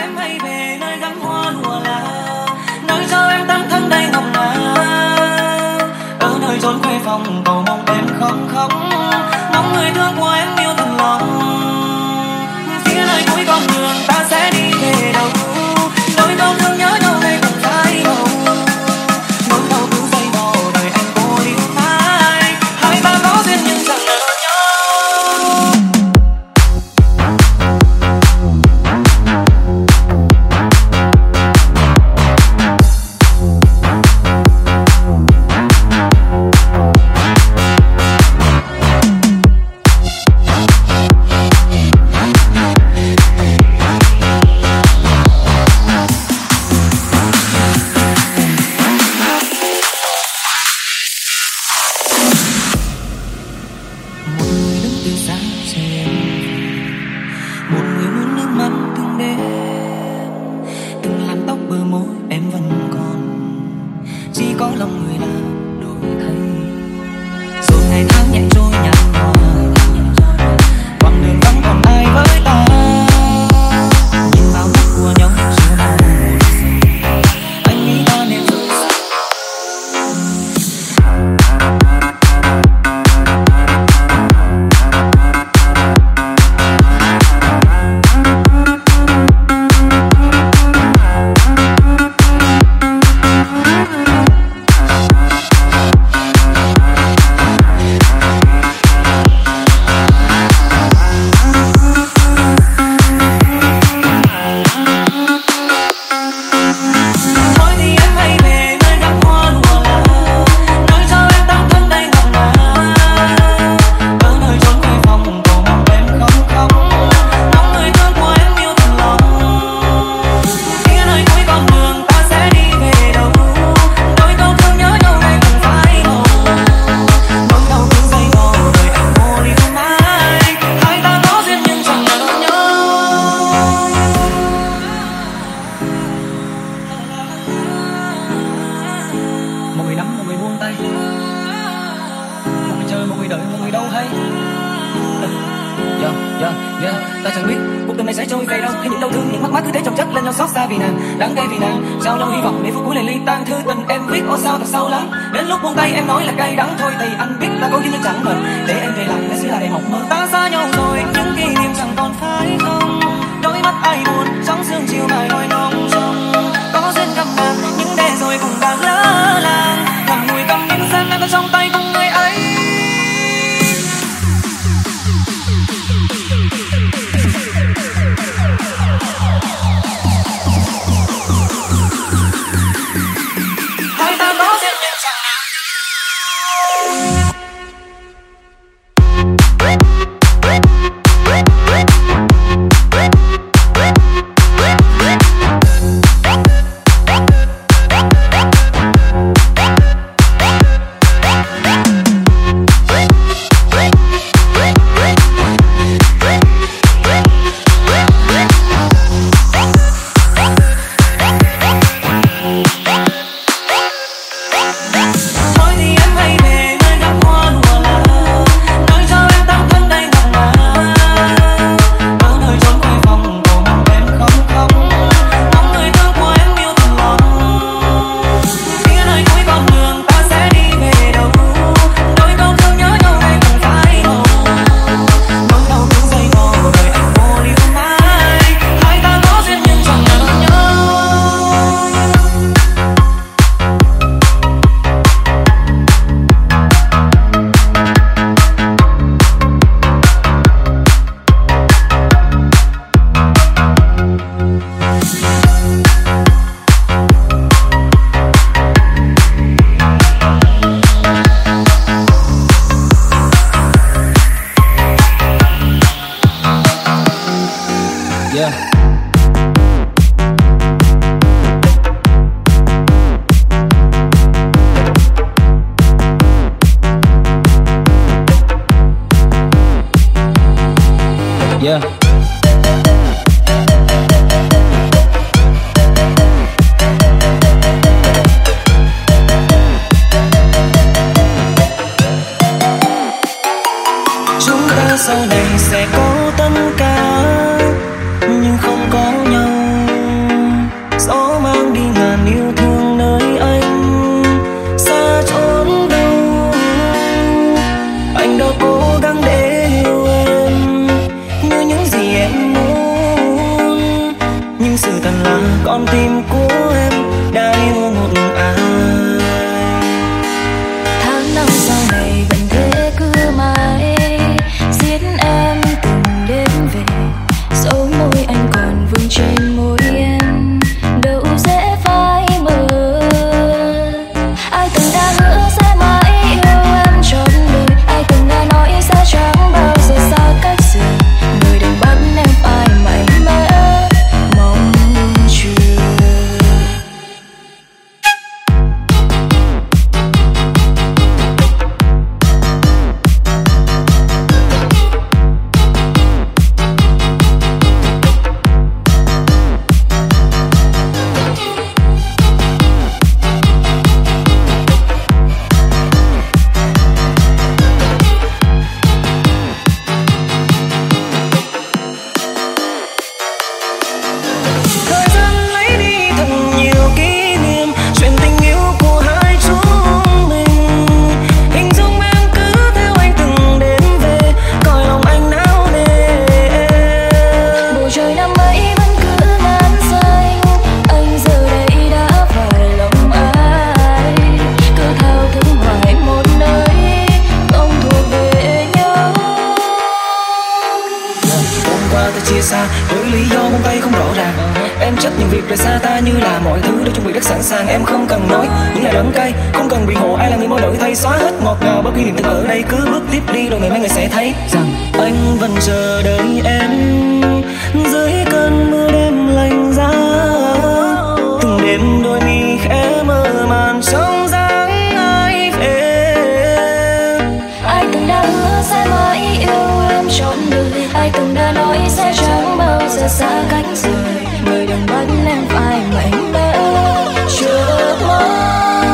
em hay về nơi gắn hoa lụa là nơi cho em tấm thân đầy ngọc ngà, ở nơi chốn quê phòng cầu mong em không khóc, mong người thương của em yêu thật lòng. Phía nơi cuối con đường ta sẽ đi về đâu, đôi câu thương nhớ nhau đây không phải đâu, nỗi đau cứ dây dò đời anh cô liêu mãi, hai ta có duyên nhưng chẳng nỡ nhau. Ta chẳng biết cuộc đời này sẽ trôi về đâu, khi những đau thương những mất mát cứ thế chồng chất lên nhau, xót xa vì nàng, đắng cay vì nàng, trao nhau hy vọng để phút cuối liền ly tan. Thư tình em viết ô sao thật sâu lắng, đến lúc buông tay em nói là cay đắng thôi thì anh biết ta có duyên nhưng chẳng ngờ để em về lại là chỉ là để mộng mơ. Ta xa nhau rồi những kỷ niệm chẳng còn phải không, đôi mắt ai buồn trong sương chiều mai hồi nồng trông, có duyên gặp nàng nhưng để rồi cùng đang lỡ làng, ngậm ngùi căm những gian em trong tay cùng người ấy. Yeah. Chúng ta sau này sẽ có tất cả nhưng không có nhau. thật là con tim của em đã yêu một ai. Tháng năm sau này vẫn thế cứ mãi giết em từng đêm về, dấu môi anh còn vương trên môi em đâu dễ phai mờ. Ai từng đã hứa sẽ mãi yêu em trọn đời, ai từng đã nói sẽ chẳng bao giờ xa cách rời, người đừng bắt em phải mạnh mẽ mong chờ. Thời gian lấy đi thật nhiều kỷ niệm, chuyện tình yêu của hai chúng mình. Hình dung em cứ theo anh từng đêm về, cõi lòng anh nao nề. Bầu trời năm ấy vẫn cứ ngàn xanh, anh giờ đây đã phải lòng ai, cứ thao thức hoài một nơi không thuộc về nhau. Hôm qua ta chia xa với lý do buông tay không rõ ràng. Em chấp những việc rời xa ta như là mọi thứ đã chuẩn bị rất sẵn sàng. Em không cần nói những lời đắng cay, không cần bị hộ ai là người môi đổi thay, xóa hết ngọt ngào bất kỳ niềm tin ở đây. Cứ bước tiếp đi rồi ngày mai người sẽ thấy rằng anh vẫn chờ đợi em dưới cơn mưa đêm lạnh giá. Từng đêm đôi mi khẽ mơ màng trong dáng ai về. Ai từng đã hứa sẽ mãi yêu em trọn đời, ai từng đã nói sẽ chẳng bao giờ xa cách rời, người đừng bắt em phải mạnh mẽ chờ mong.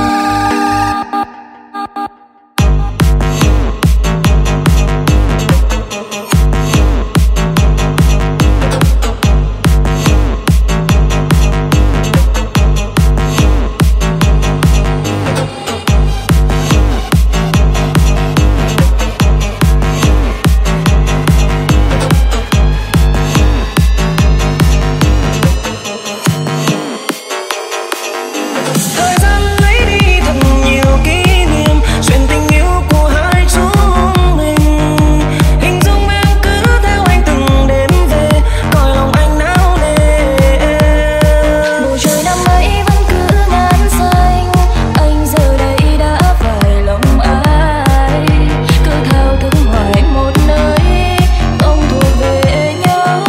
Thời gian lấy đi thật nhiều kỷ niệm, chuyện tình yêu của hai chúng mình. Hình dung em cứ theo anh từng đêm về, cõi lòng anh nao nề. Bầu trời năm ấy vẫn cứ ngàn xanh, anh giờ đây đã phải lòng ai, cứ thao thức hoài một nơi không thuộc về nhau.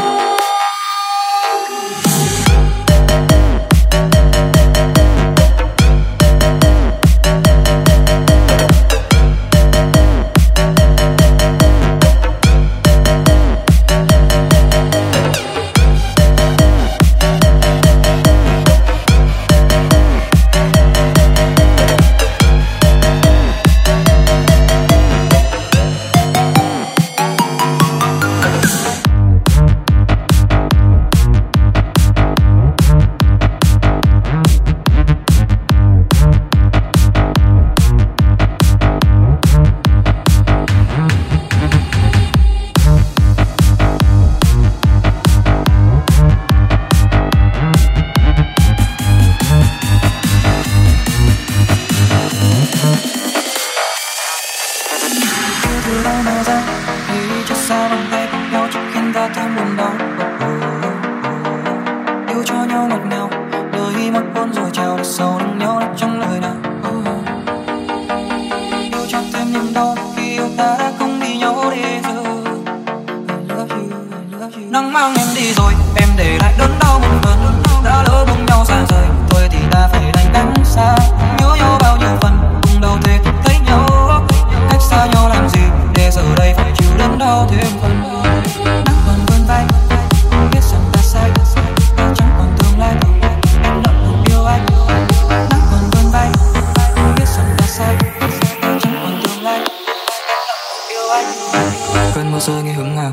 Từ đâu mà ra thì chắc xa vòng tay cùng nhau trước khiến ta thêm buồn đau. Yêu cho nhau ngọt ngào, đời mất buồn rồi trao được sâu lẫn nhau trong lời nào. Yêu cho thêm niềm đau khi yêu ta đã không đi nhau đi giờ. I love you. Nắng mang em đi rồi, em để lại đớn đau một phần. Đã lỡ cùng nhau xa rời, thôi thì ta phải đành cách xa. Nhớ nhau bao nhiêu phần, cùng đâu thể thấy nhau. Cách xa nhau làm gì để giờ đây phải chịu đớn đau thêm phần. Nắng còn vươn vai, biết rằng ta sai, ta chẳng còn tương lai. Em lỡ không yêu anh. Nắng còn vươn vai, biết rằng ta sai, ta chẳng còn tương lai. Em lỡ không yêu anh. Cơn mưa rơi nghe hứng ngào.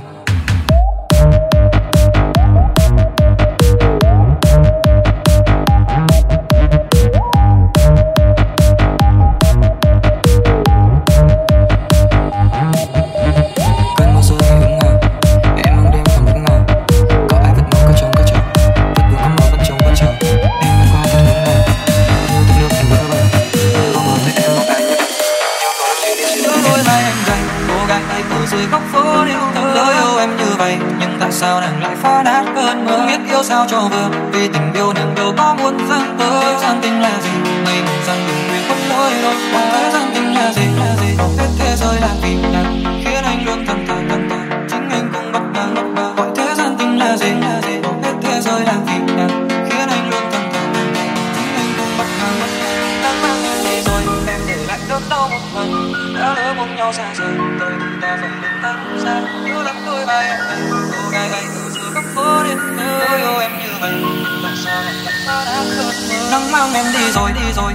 sao cho vừa, vì tình yêu nàng đâu có muốn giang tơ. Thế gian tình là gì, mây mù rằng đừng nguyện khuất lối đôi. Thế gian tình là gì, hết thế giới là vì nàng, khiến anh luôn thẫn thờ, chính anh cũng bất ngờ. Gọi thế gian tình là gì, hết thế giới là vì nàng, khiến anh luôn thẫn thờ, chính anh cũng bất ngờ. Đang mang em đi rồi, em để lại đớn đau một phần. Đã lỡ buông nhau xa rời, tôi thì ta phải đứng tách ra. Yêu lắm đôi vai em này, cô gái gầy từ giữa góc phố đêm mơ. Tôi yêu em như vậy, tại sao lại thật ta đã cơn mơ. Nắng mang em đi rồi, đi rồi.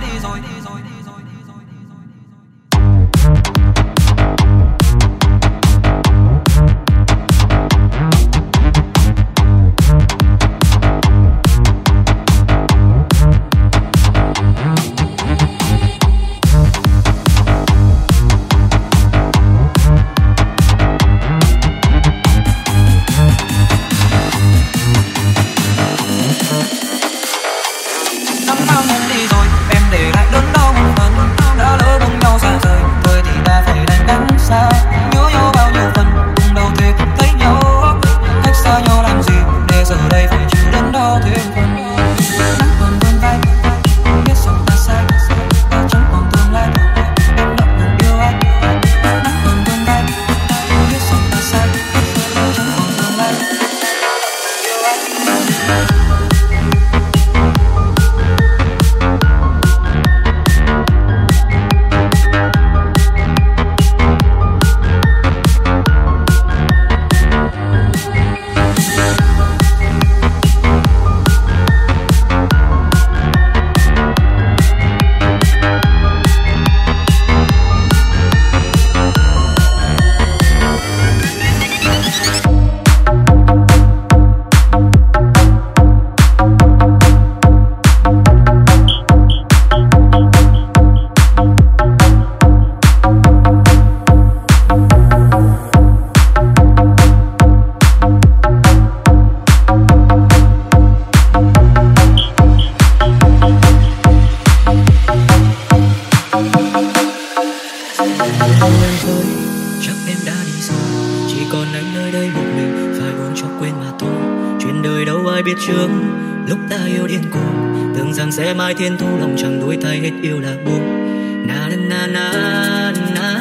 Sẽ mai thiên thu lòng chẳng đuối thay hết yêu là buông. Na na na na,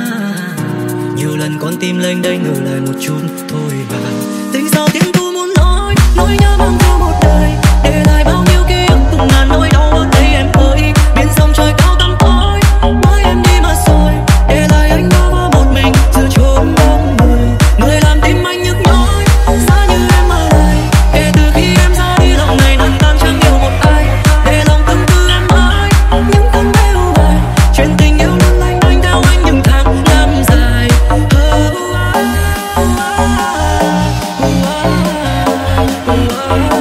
nhiều lần con tim lên đây ngờ lại một chút thôi và tình sao tiếng thu muốn nói nỗi nhớ mang theo một đời, để lại bao nhiêu ký ức cùng ngàn nỗi đau ở đây em ơi. Biển sông trời cao tăm tối, mới em đi mà rồi, để lại anh bơ vơ một mình giữa chốn đông người. Người làm tim anh nhức nhói, giá như em ở lại. Kể từ khi em ra đi lòng này nặng tan chẳng yêu một ai. Chuyện tình yêu luôn lanh đanh theo anh những tháng năm dài. Oh, oh, oh, oh, oh, oh, oh.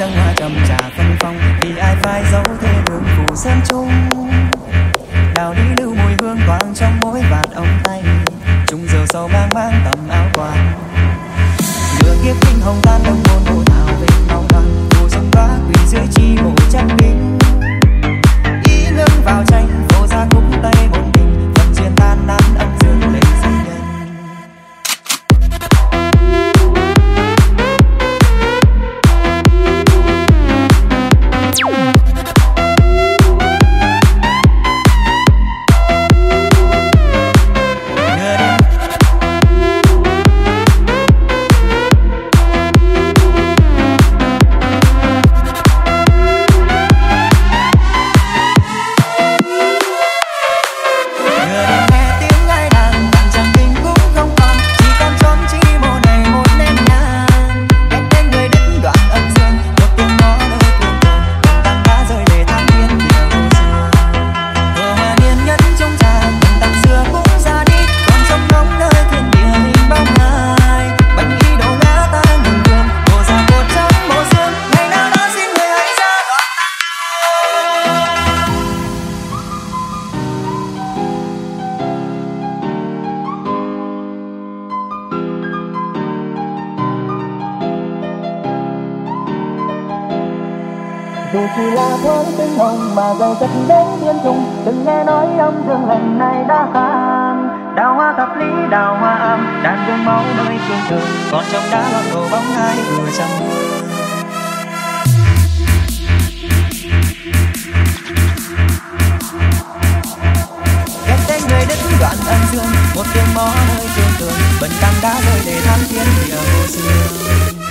trăng hoa trầm trà phân phong, vì ai phai dấu thế đường phủ sơn chung. Đào đi lưu mùi hương thoảng trong mỗi vạt ống tay, chung rượu sầu mang mang tầm áo quan. Nửa kiếp kinh hồng tan đông môn hồ thảo vinh mong đoàn, phù dung đóa quỳ dưới chi mộ chân đinh. Ý ngưng vào tranh phô ra khúc tây một mình, phần duyên tan nát âm dương lên danh nhân. Dù chỉ là thôi tiếng hồng mà dày dứt đến thiên trùng, đừng nghe nói âm dương lần này đã tan. Đào hoa thập lý đào hoa âm, đàn gương máu nơi kiên trường, còn trong đá lọt đổ bóng hai vừa trong mưa. Ghét tên người đứt đoạn âm dương, một tiếng mõ nơi kiên trường, bần tăng đã rơi để than thiên địa vô xưa.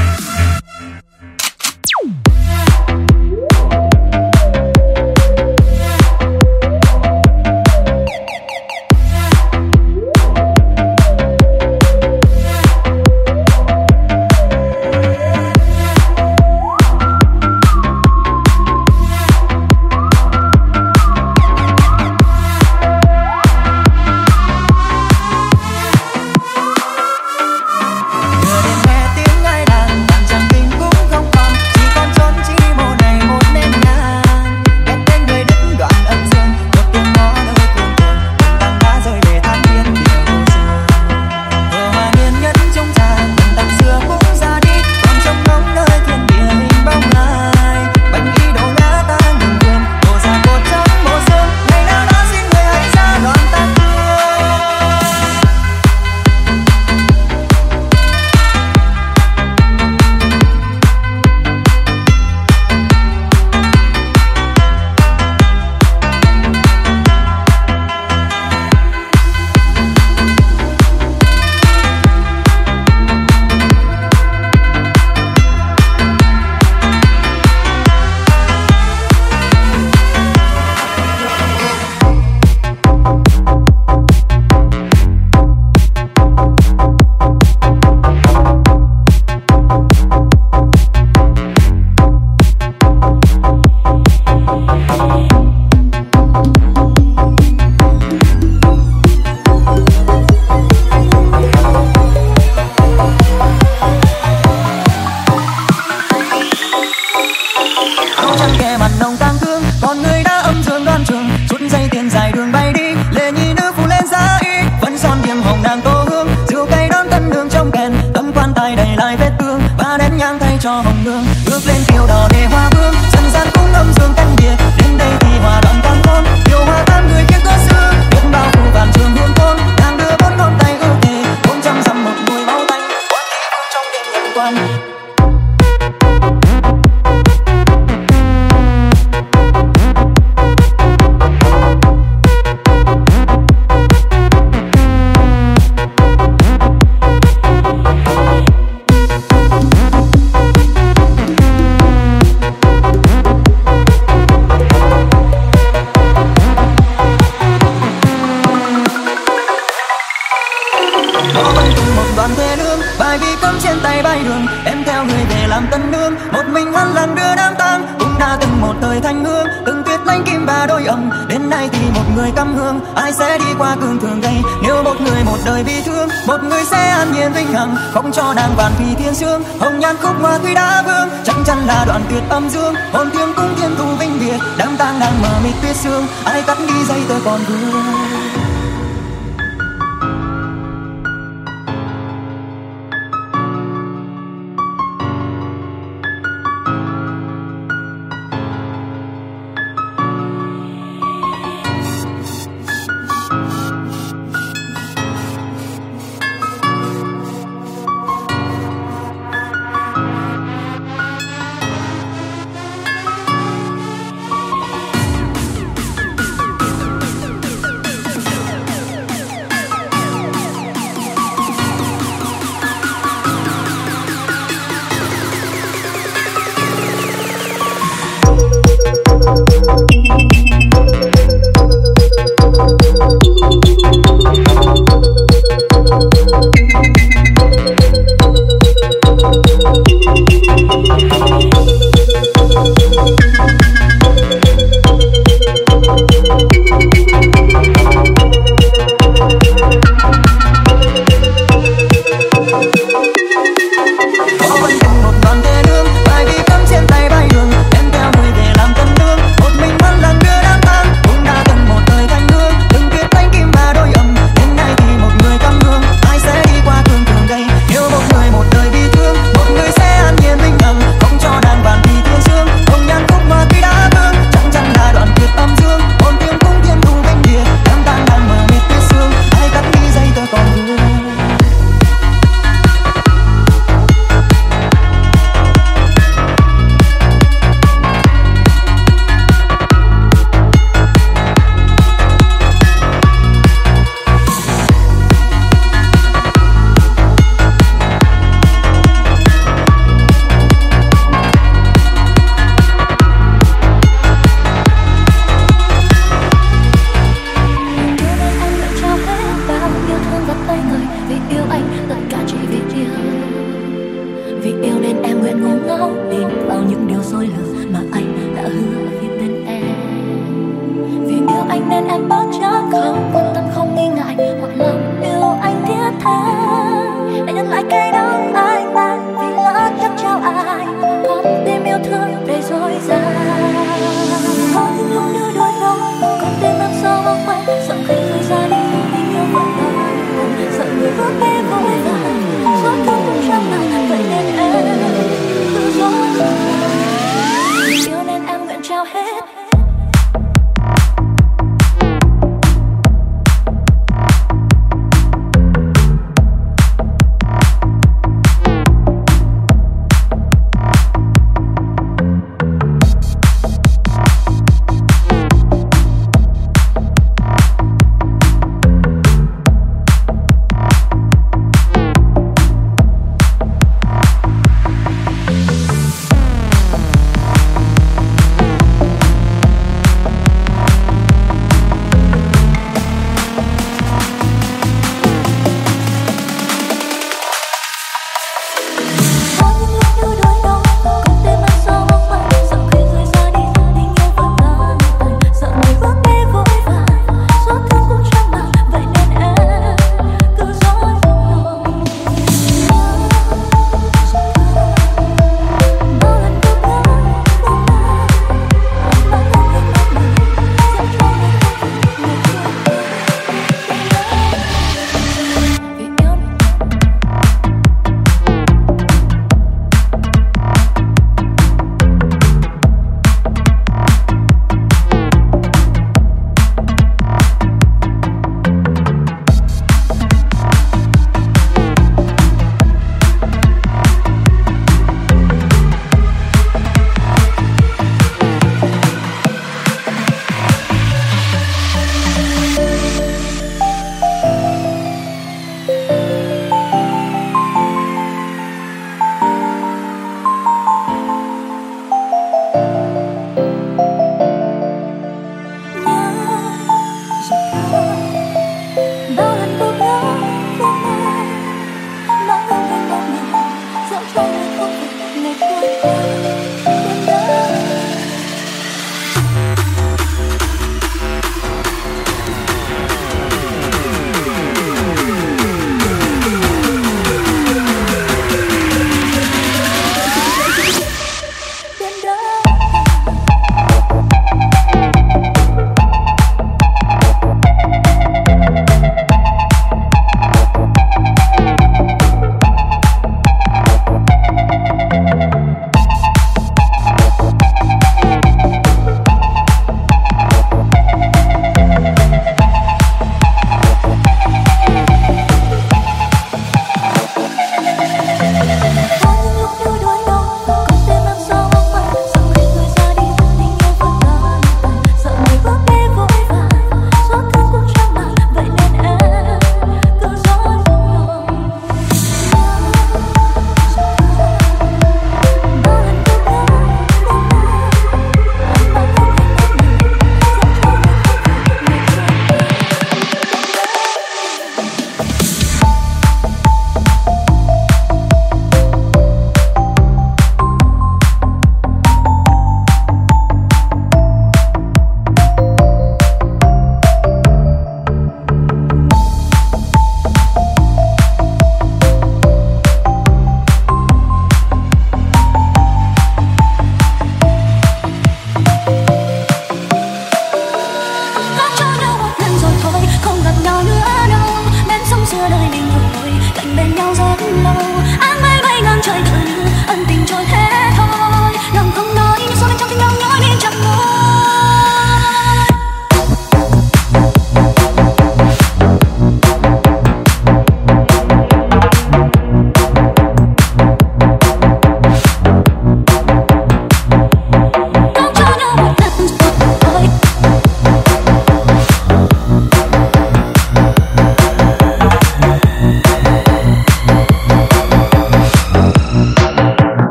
nay thì một người căm hương, ai sẽ đi qua cương thường đây? Nếu một người một đời bi thương, một người sẽ an nhiên vĩnh hằng, không cho nàng vạn vì thiên sương. Hồng nhan khúc hoa tuy đã vương, chắc chắn là đoạn tuyệt âm dương. Hồn thiêng cung thiên thu vinh biệt, đám tang đang mờ mịt tuyết sương. Ai cắt đi giây tơ còn vương.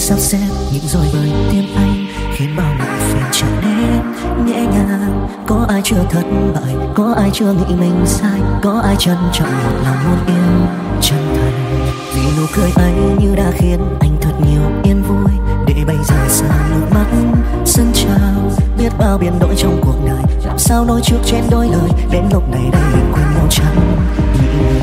sắp xếp những rồi bởi tim anh, khiến bao muộn phiền trở nên nhẹ nhàng. Có ai chưa thất bại, có ai chưa nghĩ mình sai, có ai trân trọng một lòng muốn yêu chân thành. Vì nụ cười ấy như đã khiến anh thật nhiều yên vui, để bây giờ xa nước mắt dâng trào. Biết bao biến đổi trong cuộc đời, làm sao nói trước trên đôi lời, đến lúc này đây mình quên nhau chẳng nghĩ người.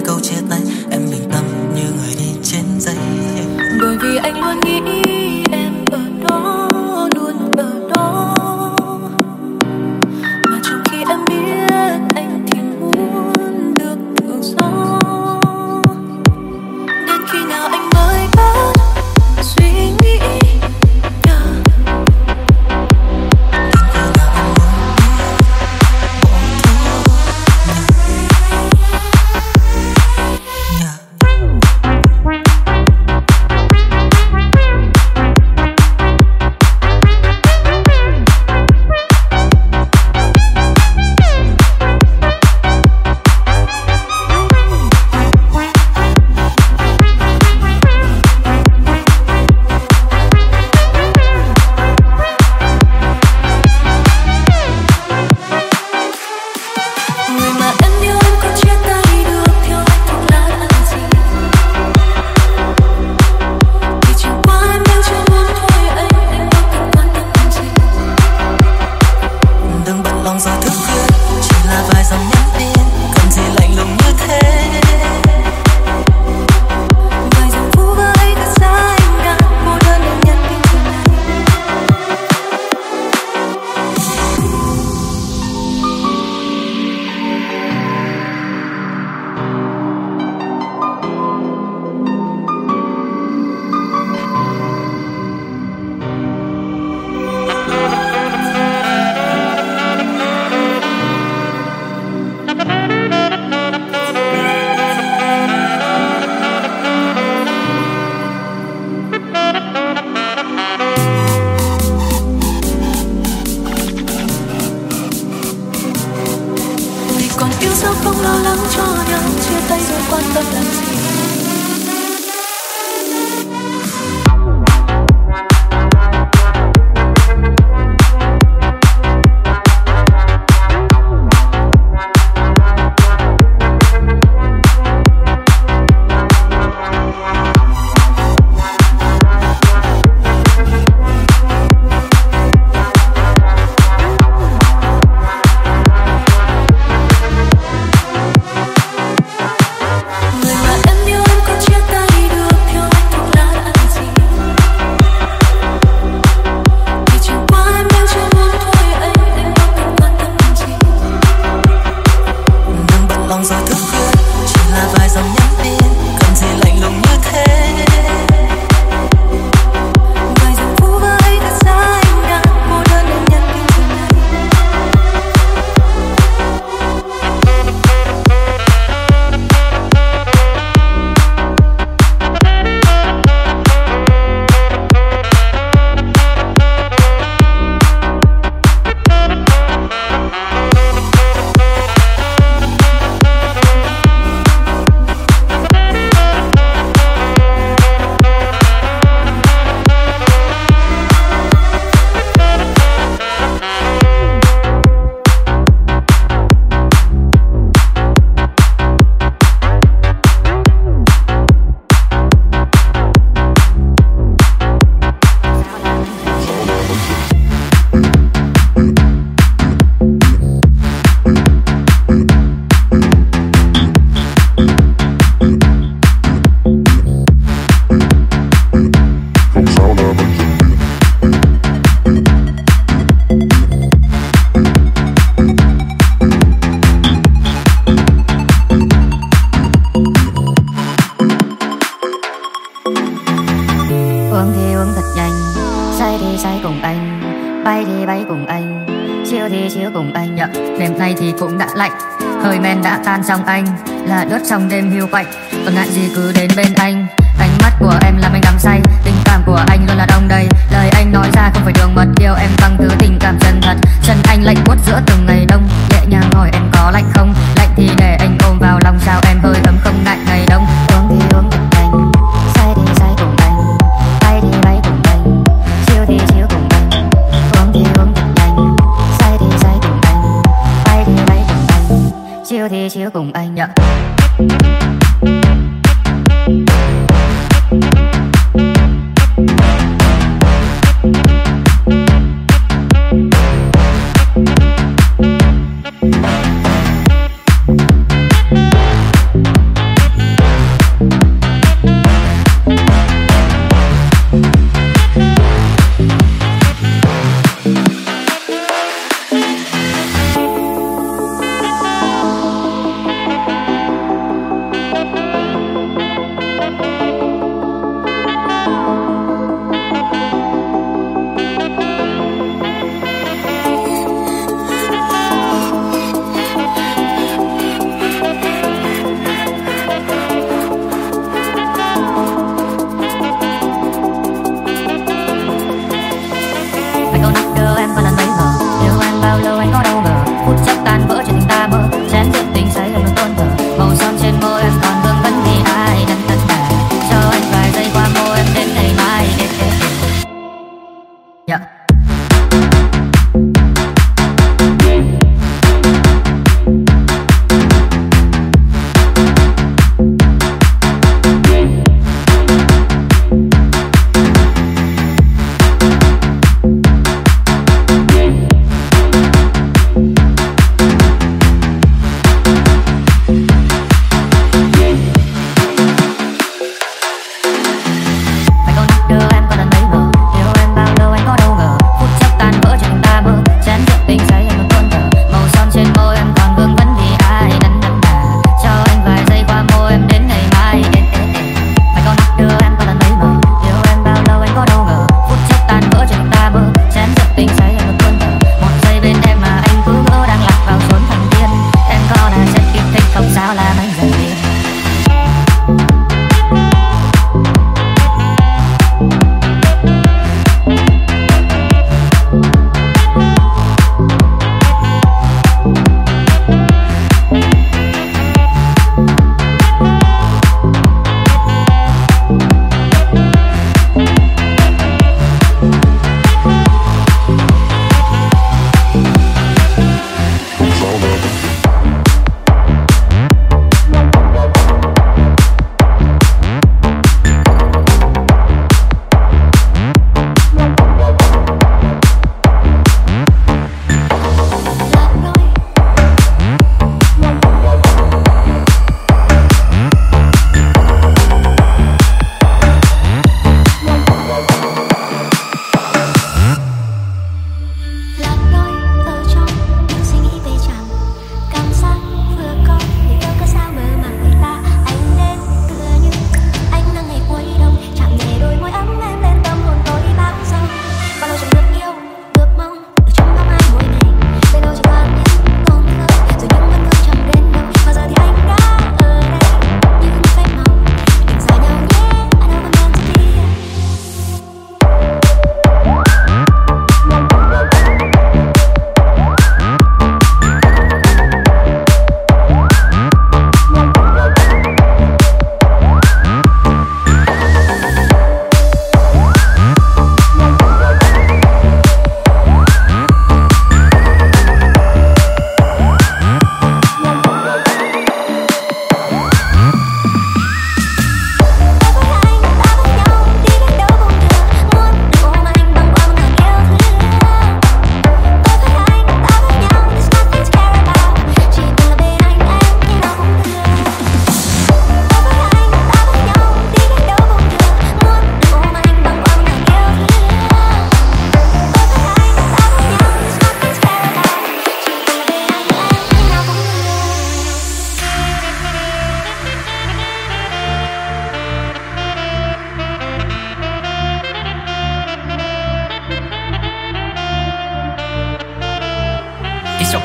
câu chia tay, em bình tâm như người đi trên giấy. Bởi vì anh luôn nghĩ em ở đó, luôn ở đó, mà trong khi em biết anh thì muốn được tự do. Đến khi nào anh mới bắt suy nghĩ tan trong anh là đốt trong đêm hiu quạnh, còn ngại gì cứ đến bên anh. Ánh mắt của em làm anh đắm say, tình cảm của anh luôn là đong đầy. Lời anh nói ra không phải đường mật, yêu em bằng thứ tình cảm chân thật. Chân anh lạnh buốt giữa từng ngày đông, nhẹ nhàng hỏi em có lạnh không. Lạnh thì để anh ôm vào lòng, sao em hơi ấm không ngại ngày đông. Uống thì uống cùng anh, say thì say cùng anh, bay thì bay cùng anh, chill thì chill cùng anh. Uống thì uống cùng anh, say thì say cùng anh, bay thì bay cùng anh, chill thì chill cùng anh.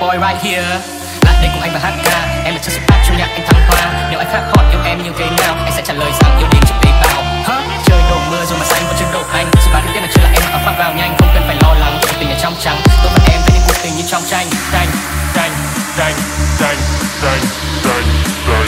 boy right here. Lại đây cùng anh và hát ca, em là chất xuất phát trong nhạc anh thăng hoa. Nếu anh khác hot yêu em như thế nào, anh sẽ trả lời rằng yêu đến trước tế bào. Trời đổ mưa rồi mà xanh vẫn chưa đổ anh. Sự bán đầu tiên là chưa là em ở phát vào nhanh, không cần phải lo lắng. Cuộc tình ở trong trắng, tôi và em với những cuộc tình như trong tranh. Tranh, tranh, tranh, tranh, tranh, tranh, tranh,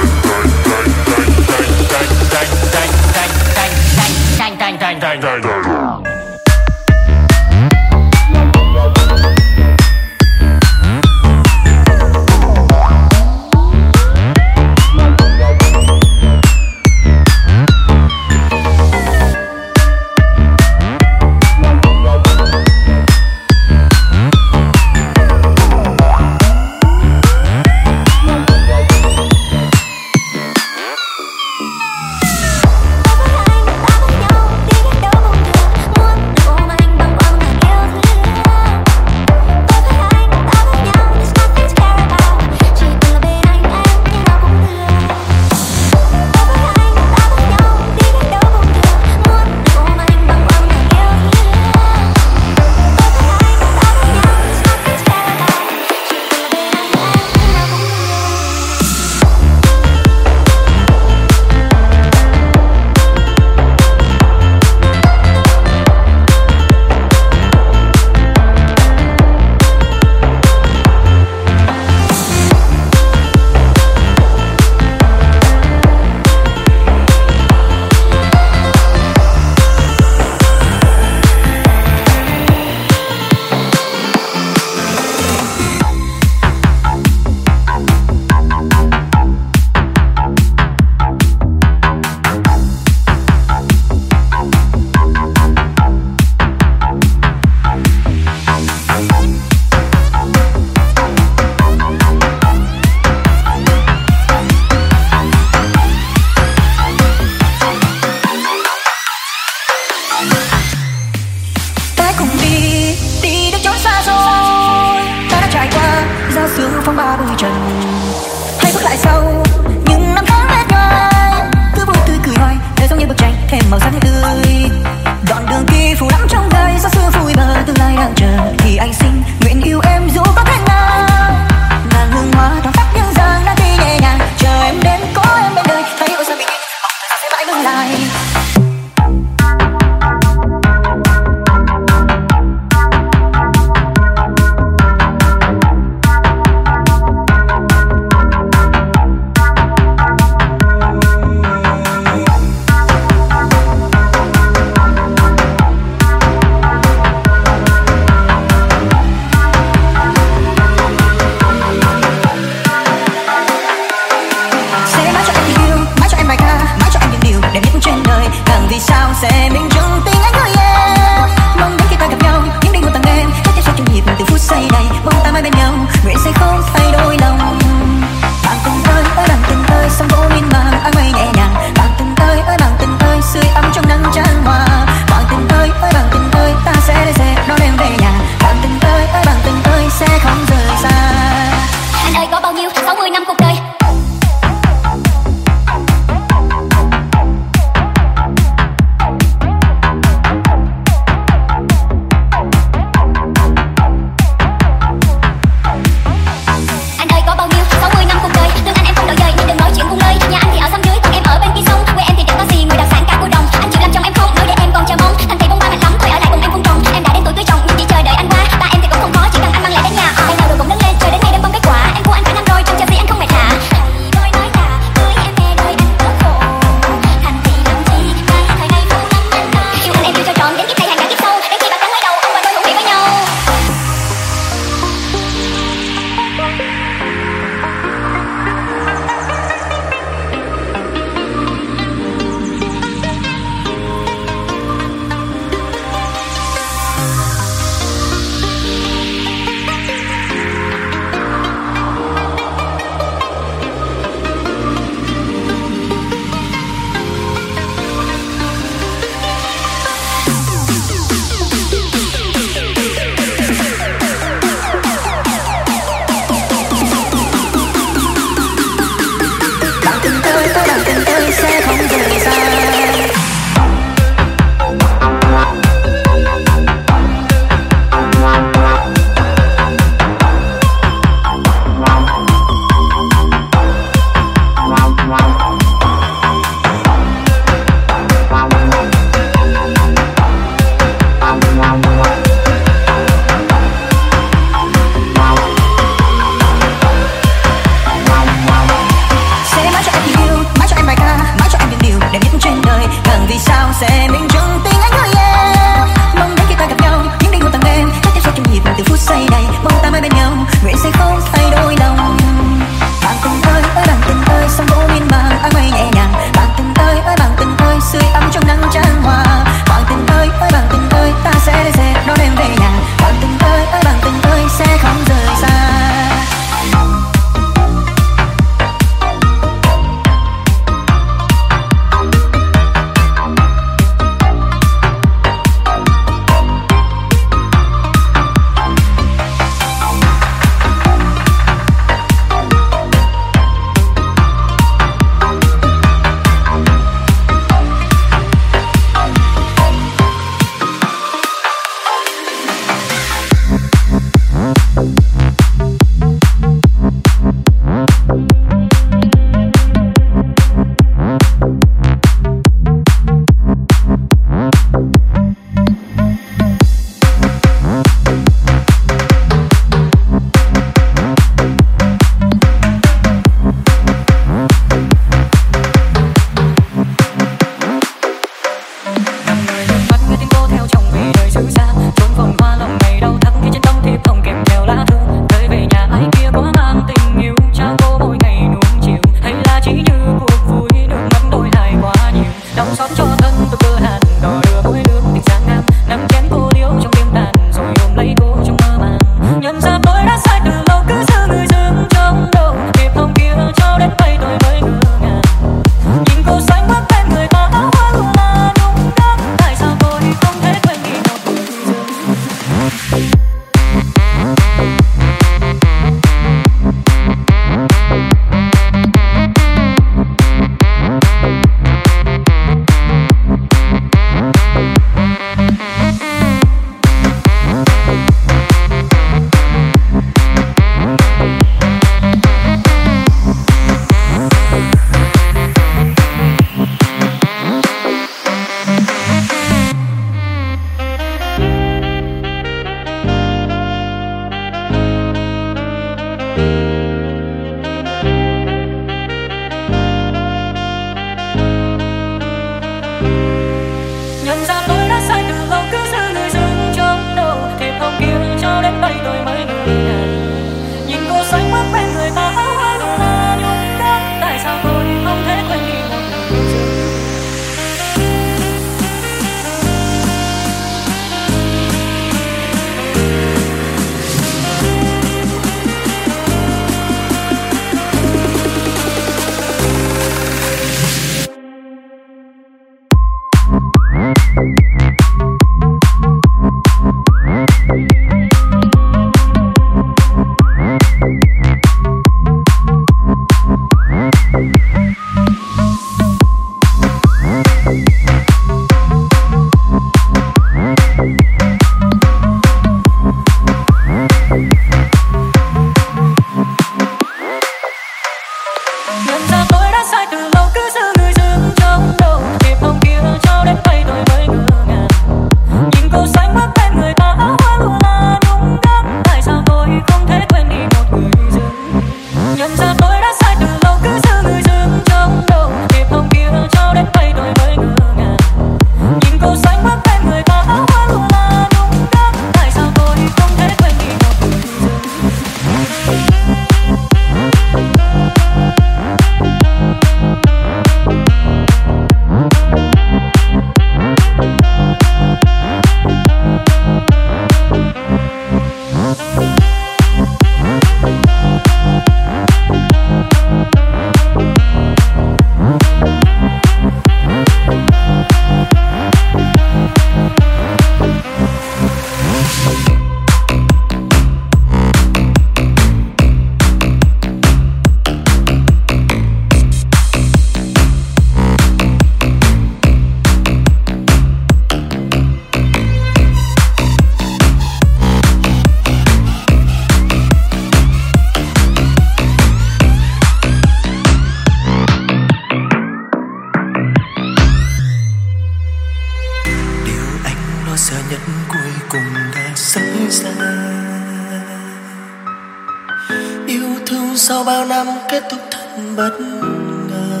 sau bao năm kết thúc thật bất ngờ.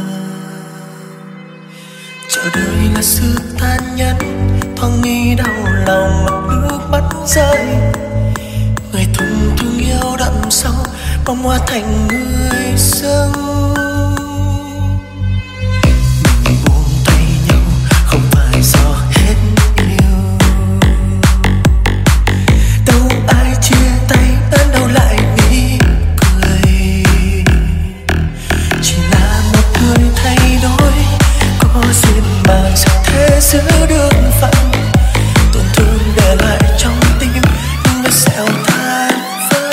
Chờ đợi là sự tàn nhẫn, thoáng nghĩ đau lòng mà nước mắt rơi. Người thùng thương yêu đậm sâu bỗng hóa thành người dưng. Mình buông tay nhau không phải do hết yêu, đâu ai chia tay đến đâu lại nghĩ cười. Chỉ là một người thay đổi, có duyên mà chẳng thể giữ được phận. Tổn thương để lại trong tim những vết sẹo than vỡ.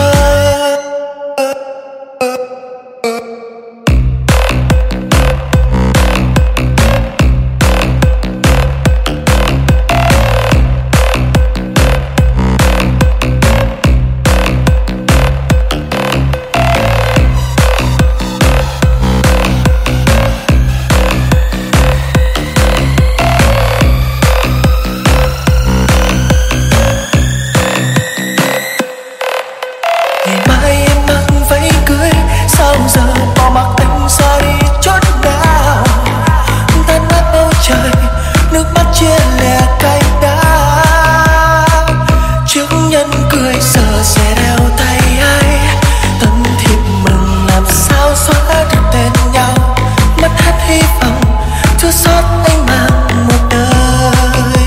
Ngày mai em mặc váy cưới, sao giờ bỏ mặc anh ra đi chốn nào. Tan nát bầu trời, nước mắt chia lẻ cay đắng. Chiếc nhẫn cười giờ sẽ đeo tay ai, tấm thiệp mừng làm sao xóa được tên nhau. Mất hết hy vọng, chưa sót anh mang một đời.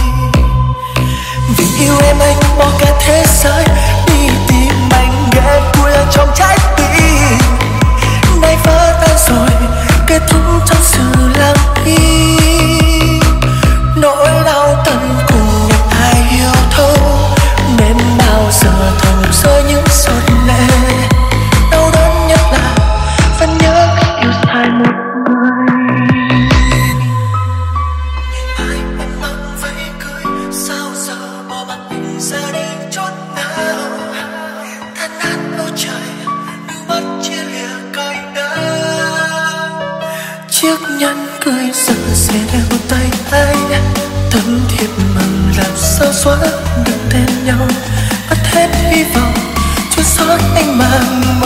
Vì yêu em anh bỏ cả thế giới đi tìm anh ghé vui ở trong trái tim. Nay vỡ tan rồi, kết thúc trong sự lặng im. Nỗi đau tận cùng nhận ai hiểu thấu, nên bao giờ thầm rơi những giọt lệ. Đau đớn nhất là vẫn nhớ yêu sai một người. Ai em mặc váy cưới, sao giờ bỏ mặc anh ra đi chốn nào. Tan nát bầu trời, nước mắt chia lìa cay đắng. Chiếc nhẫn cưới giờ sẽ đeo tay anh, tấm thiệp mừng làm sao xóa được tên nhau. Mất hết hy vọng, chưa sót anh mang